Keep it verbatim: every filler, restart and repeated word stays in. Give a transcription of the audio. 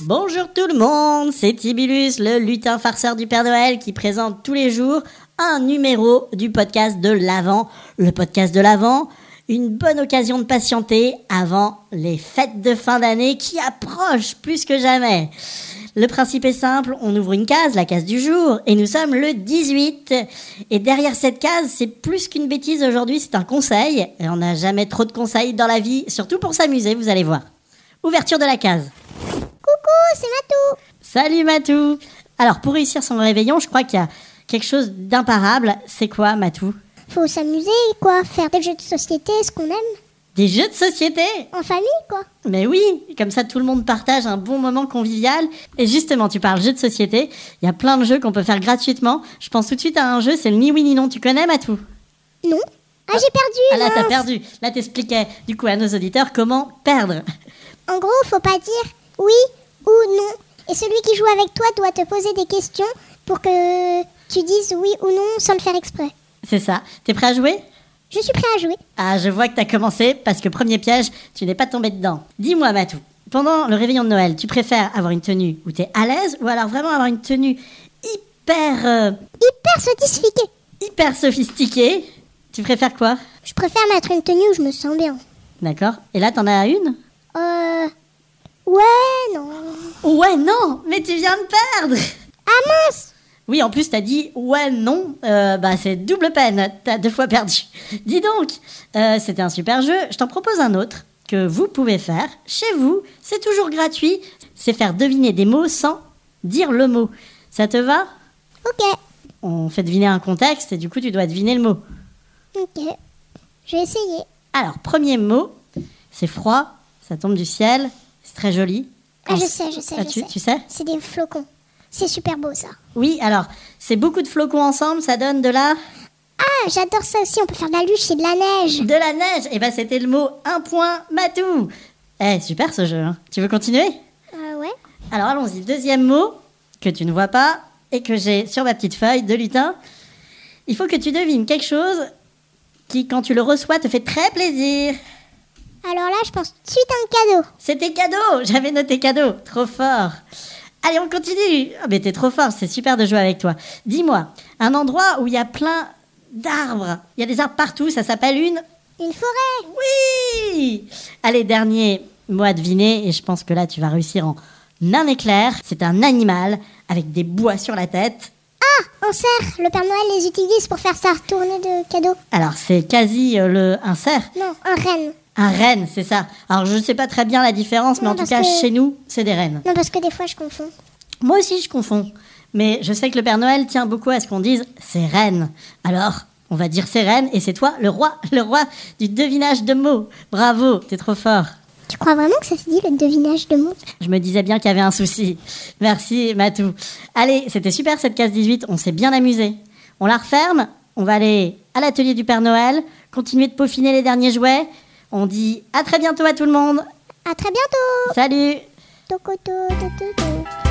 Bonjour tout le monde, c'est Tibulus, le lutin farceur du Père Noël qui présente tous les jours un numéro du podcast de l'Avent. Le podcast de l'Avent, une bonne occasion de patienter avant les fêtes de fin d'année qui approchent plus que jamais. Le principe est simple, on ouvre une case, la case du jour, et nous sommes le dix-huit. Et derrière cette case, c'est plus qu'une bêtise aujourd'hui, c'est un conseil. Et on n'a jamais trop de conseils dans la vie, surtout pour s'amuser, vous allez voir. Ouverture de la case. Coucou, c'est Matou. Salut Matou. Alors pour réussir son réveillon, je crois qu'il y a quelque chose d'imparable. C'est quoi Matou? Faut s'amuser, quoi. Faire des jeux de société, ce qu'on aime. Des jeux de société? En famille, quoi. Mais oui, comme ça tout le monde partage un bon moment convivial. Et justement, tu parles jeux de société. Il y a plein de jeux qu'on peut faire gratuitement. Je pense tout de suite à un jeu, c'est le Ni Oui Ni Non. Tu connais Matou? Non. Ah, j'ai perdu. Ah là, mince. t'as perdu. Là, t'expliquais du coup à nos auditeurs comment perdre. En gros, faut pas dire oui ou non. Et celui qui joue avec toi doit te poser des questions pour que tu dises oui ou non sans le faire exprès. C'est ça. T'es prêt à jouer? Je suis prêt à jouer. Ah, je vois que t'as commencé parce que premier piège, tu n'es pas tombé dedans. Dis-moi Matou, pendant le réveillon de Noël, tu préfères avoir une tenue où t'es à l'aise ou alors vraiment avoir une tenue hyper... euh, Hyper sophistiqué. hyper sophistiquée? Tu préfères quoi? Je préfère mettre une tenue où je me sens bien. D'accord. Et là, t'en as une? Euh... Ouais, non. Ouais, non, mais tu viens de perdre. Ah mince. Oui, en plus, t'as dit ouais, non. Euh, bah, c'est double peine. T'as deux fois perdu. Dis donc, euh, c'était un super jeu. Je t'en propose un autre que vous pouvez faire chez vous. C'est toujours gratuit. C'est faire deviner des mots sans dire le mot. Ça te va? Ok. On fait deviner un contexte et du coup, tu dois deviner le mot. Ok. Je vais essayer. Alors, premier mot, c'est froid. Ça tombe du ciel. C'est très joli. Ah, En- je sais, je sais, Ah, je tu, sais. tu sais? C'est des flocons. C'est super beau, ça. Oui, alors, c'est beaucoup de flocons ensemble. Ça donne de la... Ah, j'adore ça aussi. On peut faire de la luge, c'est de la neige. De la neige. Et ben c'était le mot un point Matou. Eh, super ce jeu. Hein. Tu veux continuer? Euh, ouais. Alors allons-y. Deuxième mot que tu ne vois pas et que j'ai sur ma petite feuille de lutin. Il faut que tu devines quelque chose qui, quand tu le reçois, te fait très plaisir. Alors là, je pense tout de suite à un cadeau. C'était cadeau. J'avais noté cadeau. Trop fort. Allez, on continue. Ah, mais t'es trop fort. C'est super de jouer avec toi. Dis-moi, un endroit où il y a plein d'arbres. Il y a des arbres partout. Ça s'appelle une... Une forêt. Oui! Allez, dernier mot à deviner, et je pense que là, tu vas réussir en un éclair. C'est un animal avec des bois sur la tête. Ah, un cerf. Le Père Noël les utilise pour faire sa retournée de cadeaux. Alors, c'est quasi euh, le, un cerf. Non, un renne. Un renne, c'est ça. Alors, je ne sais pas très bien la différence, mais Non, en tout parce cas, que- chez nous, c'est des rennes. Non, parce que des fois, je confonds. Moi aussi, je confonds. Mais je sais que le Père Noël tient beaucoup à ce qu'on dise « c'est reine ». Alors, on va dire « c'est reine » et c'est toi, le roi, le roi du devinage de mots. Bravo, t'es trop fort. Tu crois vraiment que ça se dit, le devinage de mots? Je me disais bien qu'il y avait un souci. Merci, Matou. Allez, c'était super cette case dix-huit, on s'est bien amusé. On la referme, on va aller à l'atelier du Père Noël, continuer de peaufiner les derniers jouets. On dit à très bientôt à tout le monde. À très bientôt. Salut! Tocoto, tototo.